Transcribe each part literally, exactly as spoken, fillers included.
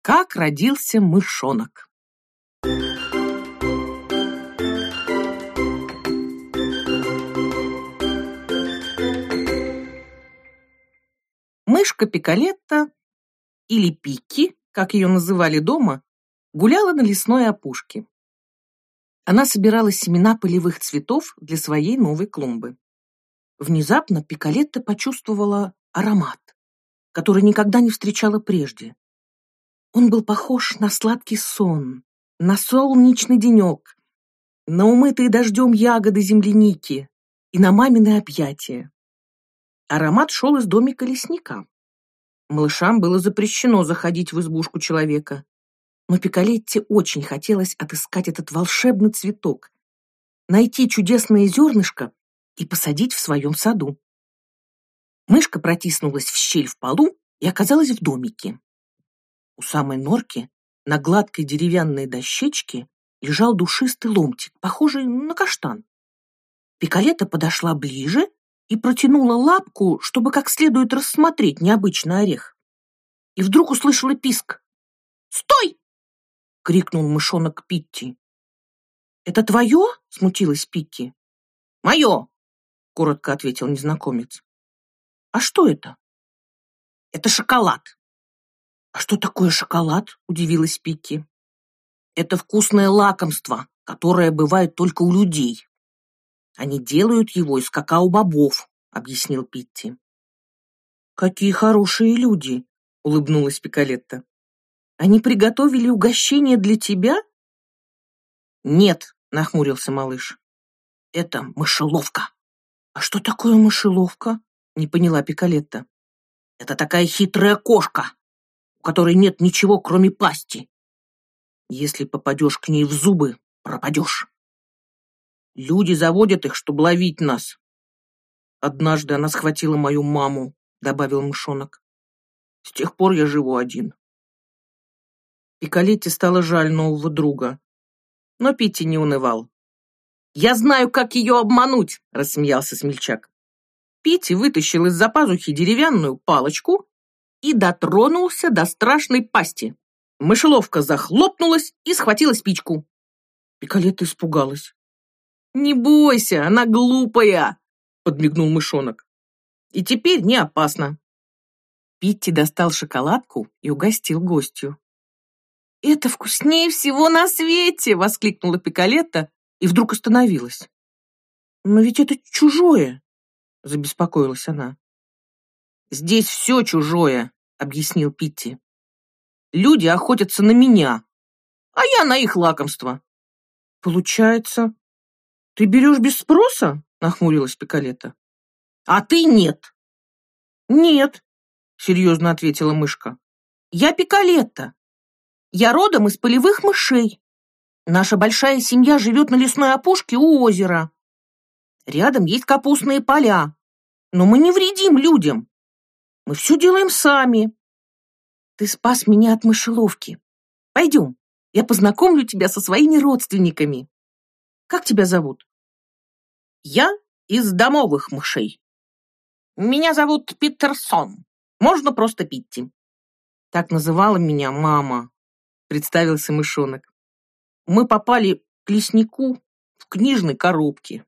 Как родился мышонок. Мышка Пикалетта, или Пикки, как ее называли дома, гуляла на лесной опушке. Она собирала семена полевых цветов для своей новой клумбы. Внезапно Пикалетта почувствовала аромат, который никогда не встречала прежде. Он был похож на сладкий сон, на солнечный денек, на умытые дождем ягоды земляники и на мамины объятия. Аромат шел из домика лесника. Малышам было запрещено заходить в избушку человека, но Пикалетте очень хотелось отыскать этот волшебный цветок, найти чудесное зернышко и посадить в своем саду. Мышка протиснулась в щель в полу и оказалась в домике. У самой норки на гладкой деревянной дощечке лежал душистый ломтик, похожий на каштан. Пикалетта подошла ближе и протянула лапку, чтобы как следует рассмотреть необычный орех. И вдруг услышала писк. «Стой!» — крикнул мышонок Питти. «Это твое?» — смутилась Пикки. «Мое!» — коротко ответил незнакомец. «А что это?» «Это шоколад». «А что такое шоколад?» — удивилась Пикки. «Это вкусное лакомство, которое бывает только у людей. Они делают его из какао-бобов», — объяснил Питти. «Какие хорошие люди!» — улыбнулась Пикалетта. «Они приготовили угощение для тебя?» «Нет», — нахмурился малыш. «Это мышеловка». «А что такое мышеловка?» — не поняла Пикалетта. «Это такая хитрая кошка, у которой нет ничего, кроме пасти. Если попадешь к ней в зубы, пропадешь. Люди заводят их, чтобы ловить нас. Однажды она схватила мою маму», — добавил мышонок. «С тех пор я живу один». Пикалетте стало жаль нового друга, но Питти не унывал. «Я знаю, как ее обмануть», — рассмеялся смельчак. Питти вытащил из-за пазухи деревянную палочку и дотронулся до страшной пасти. Мышеловка захлопнулась и схватила спичку. Пикалетта испугалась. «Не бойся, она глупая», — подмигнул мышонок. «И теперь не опасно». Питти достал шоколадку и угостил гостью. «Это вкуснее всего на свете!» — воскликнула Пикалетта и вдруг остановилась. «Но ведь это чужое!» — забеспокоилась она. «Здесь все чужое!» — объяснил Питти. «Люди охотятся на меня, а я на их лакомство». «Получается, ты берешь без спроса?» — нахмурилась Пикалетта. «А ты нет». «Нет», — серьезно ответила мышка. «Я Пикалетта. Я родом из полевых мышей. Наша большая семья живет на лесной опушке у озера. Рядом есть капустные поля, но мы не вредим людям. Мы все делаем сами. Ты спас меня от мышеловки. Пойдем, я познакомлю тебя со своими родственниками. Как тебя зовут?» «Я из домовых мышей. Меня зовут Питерсон. Можно просто Питти». «Так называла меня мама», — представился мышонок. «Мы попали к леснику в книжной коробке».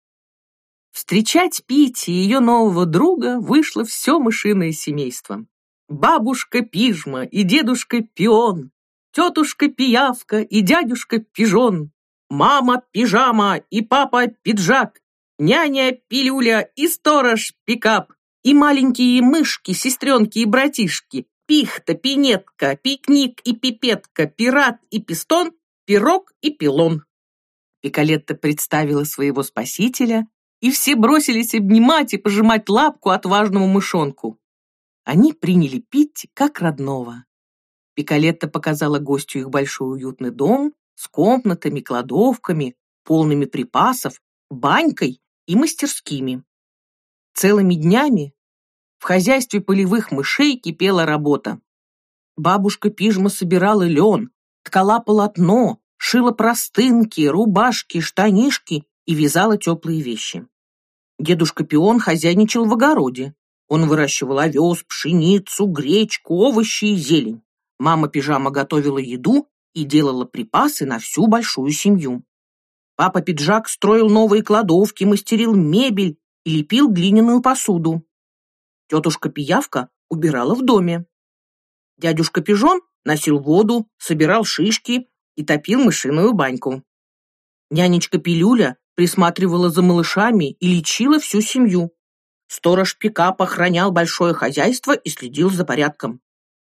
Встречать Питти и ее нового друга вышло все мышиное семейство. Бабушка Пижма и дедушка Пион, тетушка Пиявка и дядюшка Пижон, мама Пижама и папа Пиджак, няня Пилюля и сторож Пикап, и маленькие мышки, сестренки и братишки, Пихта, Пинетка, Пикник и Пипетка, Пират и Пистон, Пирог и Пилон. Пикалетта представила своего спасителя, и все бросились обнимать и пожимать лапку отважному мышонку. Они приняли Питти как родного. Пикалетта показала гостю их большой уютный дом с комнатами, кладовками, полными припасов, банькой и мастерскими. Целыми днями в хозяйстве полевых мышей кипела работа. Бабушка Пижма собирала лен, ткала полотно, шила простынки, рубашки, штанишки и вязала теплые вещи. Дедушка Пион хозяйничал в огороде. Он выращивал овес, пшеницу, гречку, овощи и зелень. Мама-пижама готовила еду и делала припасы на всю большую семью. Папа-пиджак строил новые кладовки, мастерил мебель и лепил глиняную посуду. Тетушка-пиявка убирала в доме. Дядюшка-пижон носил воду, собирал шишки и топил мышиную баньку. Нянечка-пилюля присматривала за малышами и лечила всю семью. Сторож-пикап охранял большое хозяйство и следил за порядком.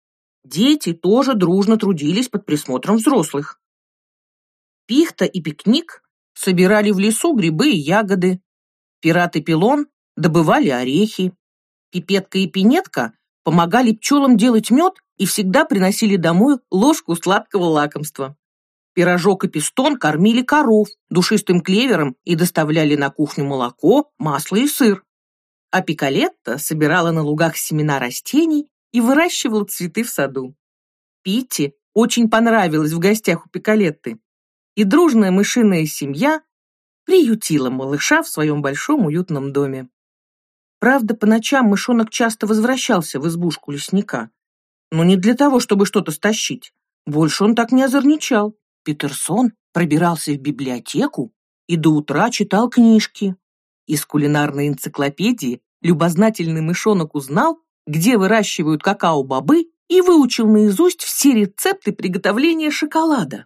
Дети тоже дружно трудились под присмотром взрослых. Пихта и Пикник собирали в лесу грибы и ягоды. Пират и Пилон добывали орехи. Пипетка и Пинетка помогали пчелам делать мед и всегда приносили домой ложку сладкого лакомства. Пирожок и Пистон кормили коров душистым клевером и доставляли на кухню молоко, масло и сыр. А Пикалетта собирала на лугах семена растений и выращивала цветы в саду. Питти очень понравилось в гостях у Пикалетты, и дружная мышиная семья приютила малыша в своем большом уютном доме. Правда, по ночам мышонок часто возвращался в избушку лесника, но не для того, чтобы что-то стащить. Больше он так не озорничал. Питерсон пробирался в библиотеку и до утра читал книжки. Из кулинарной энциклопедии любознательный мышонок узнал, где выращивают какао-бобы, и выучил наизусть все рецепты приготовления шоколада.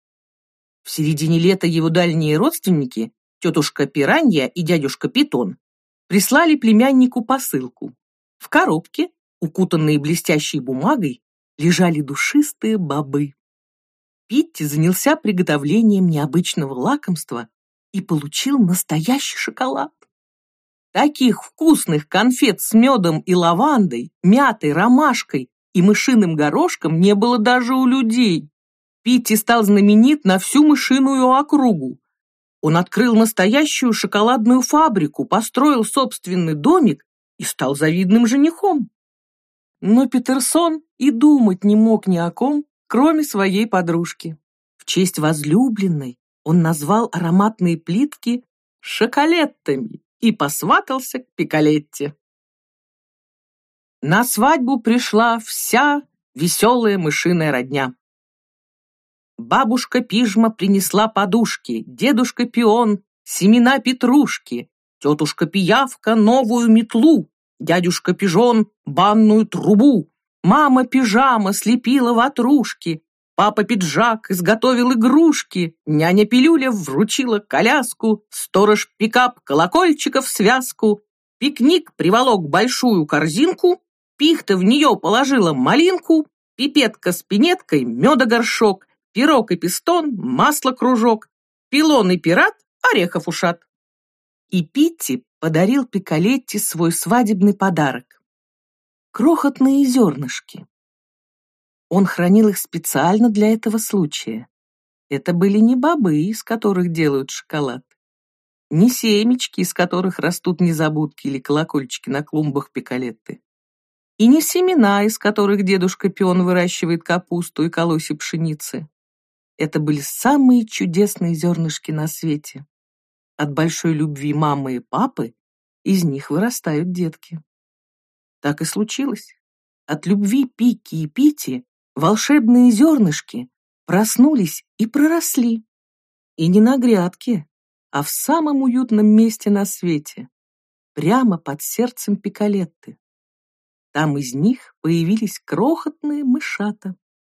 В середине лета его дальние родственники, тетушка Пиранья и дядюшка Питон, прислали племяннику посылку. В коробке, укутанные блестящей бумагой, лежали душистые бобы. Питти занялся приготовлением необычного лакомства и получил настоящий шоколад. Таких вкусных конфет с медом и лавандой, мятой, ромашкой и мышиным горошком не было даже у людей. Питти стал знаменит на всю мышиную округу. Он открыл настоящую шоколадную фабрику, построил собственный домик и стал завидным женихом. Но Питерсон и думать не мог ни о ком, кроме своей подружки. В честь возлюбленной он назвал ароматные плитки шоколеттами и посватался к Пикалетте. На свадьбу пришла вся веселая мышиная родня. Бабушка Пижма принесла подушки, дедушка Пион — семена петрушки, тетушка Пиявка — новую метлу, дядюшка Пижон — банную трубу, мама Пижама слепила ватрушки, папа Пиджак изготовил игрушки, няня Пилюля вручила коляску, сторож Пикап колокольчиков в связку, Пикник приволок большую корзинку, Пихта в нее положила малинку, Пипетка с Пинеткой медогоршок, Пирог и Пистон масло-кружок, Пилон и Пират орехов ушат. И Питти подарил Пикалетте свой свадебный подарок — крохотные зернышки. Он хранил их специально для этого случая. Это были не бобы, из которых делают шоколад, не семечки, из которых растут незабудки или колокольчики на клумбах Пикалетты, и не семена, из которых дедушка Пион выращивает капусту и колосья пшеницы. Это были самые чудесные зернышки на свете. От большой любви мамы и папы из них вырастают детки. Так и случилось. От любви Пики и Пити волшебные зернышки проснулись и проросли. И не на грядке, а в самом уютном месте на свете, прямо под сердцем Пикалетты. Там из них появились крохотные мышата.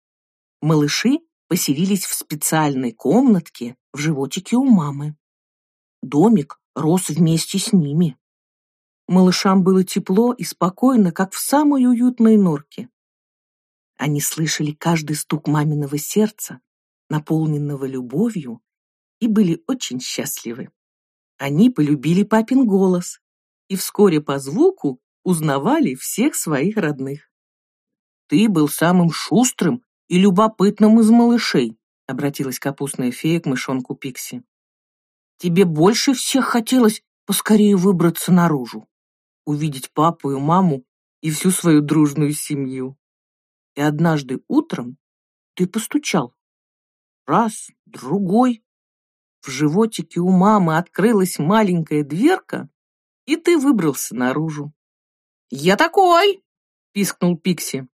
Малыши поселились в специальной комнатке в животике у мамы. Домик рос вместе с ними. Малышам было тепло и спокойно, как в самой уютной норке. Они слышали каждый стук маминого сердца, наполненного любовью, и были очень счастливы. Они полюбили папин голос и вскоре по звуку узнавали всех своих родных. «Ты был самым шустрым и любопытным из малышей», — обратилась капустная фея к мышонку Пикси. «Тебе больше всех хотелось поскорее выбраться наружу, увидеть папу и маму и всю свою дружную семью. И однажды утром ты постучал. Раз, другой. В животике у мамы открылась маленькая дверка, и ты выбрался наружу». «Я такой!» — пискнул Пикси.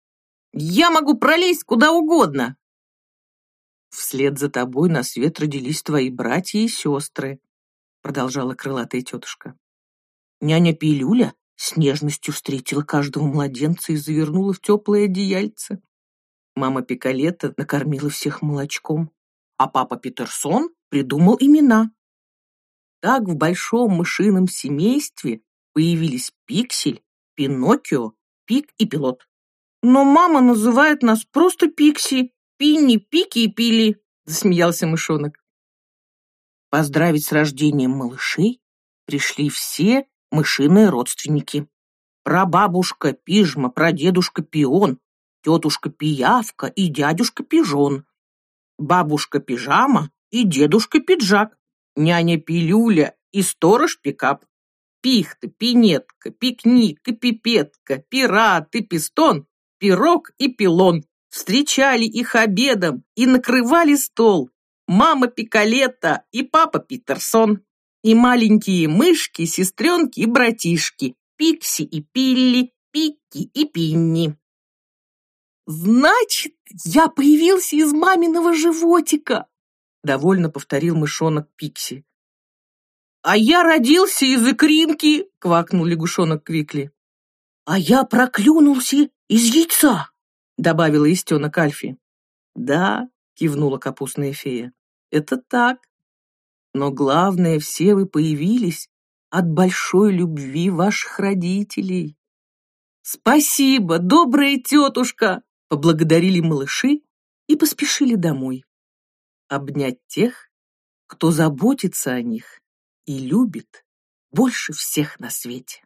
Я могу пролезть куда угодно. Вслед за тобой на свет родились твои братья и сестры, продолжала крылатая тетушка. Няня Пилюля с нежностью встретила каждого младенца и завернула в теплое одеяльце. Мама Пикалетта накормила всех молочком, а папа Питерсон придумал имена. Так в большом мышином семействе появились Пиксель, Пиноккио, Пик и Пилот. Но мама называет нас просто Пикси, Пинни, Пики и Пили, засмеялся мышонок. Поздравить с рождением малышей пришли все мышиные родственники. Прабабушка Пижма, прадедушка Пион, тетушка Пиявка и дядюшка Пижон, бабушка Пижама и дедушка Пиджак, няня Пилюля и сторож Пикап, пихта, пинетка, пикник и пипетка, пират и пистон, пирог и пилон. Встречали их обедом и накрывали стол мама Пикалетта и папа Питерсон, и маленькие мышки, сестренки и братишки, Пикси и Пилли, Пикки и Пинни. «Значит, я появился из маминого животика!» — довольно повторил мышонок Пикси. «А я родился из икринки!» — квакнул лягушонок Квикли. «А я проклюнулся из яйца!» — добавила истенок Альфи. «Да», — кивнула капустная фея, — «это так. Но главное, все вы появились от большой любви ваших родителей». «Спасибо, добрая тетушка!» — поблагодарили малыши и поспешили домой. Обнять тех, кто заботится о них и любит больше всех на свете.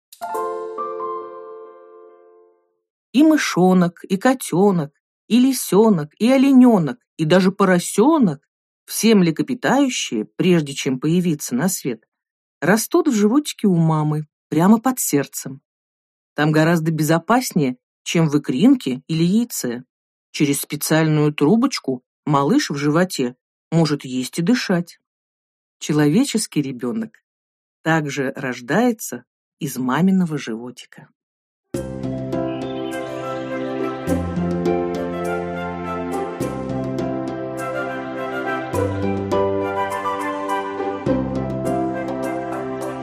И мышонок, и котенок, и лисенок, и олененок, и даже поросенок, все млекопитающие, прежде чем появиться на свет, растут в животике у мамы, прямо под сердцем. Там гораздо безопаснее, чем в икринке или яйце. Через специальную трубочку малыш в животе может есть и дышать. Человеческий ребенок также рождается из маминого животика.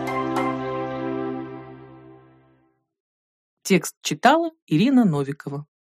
Текст читала Ирина Новикова.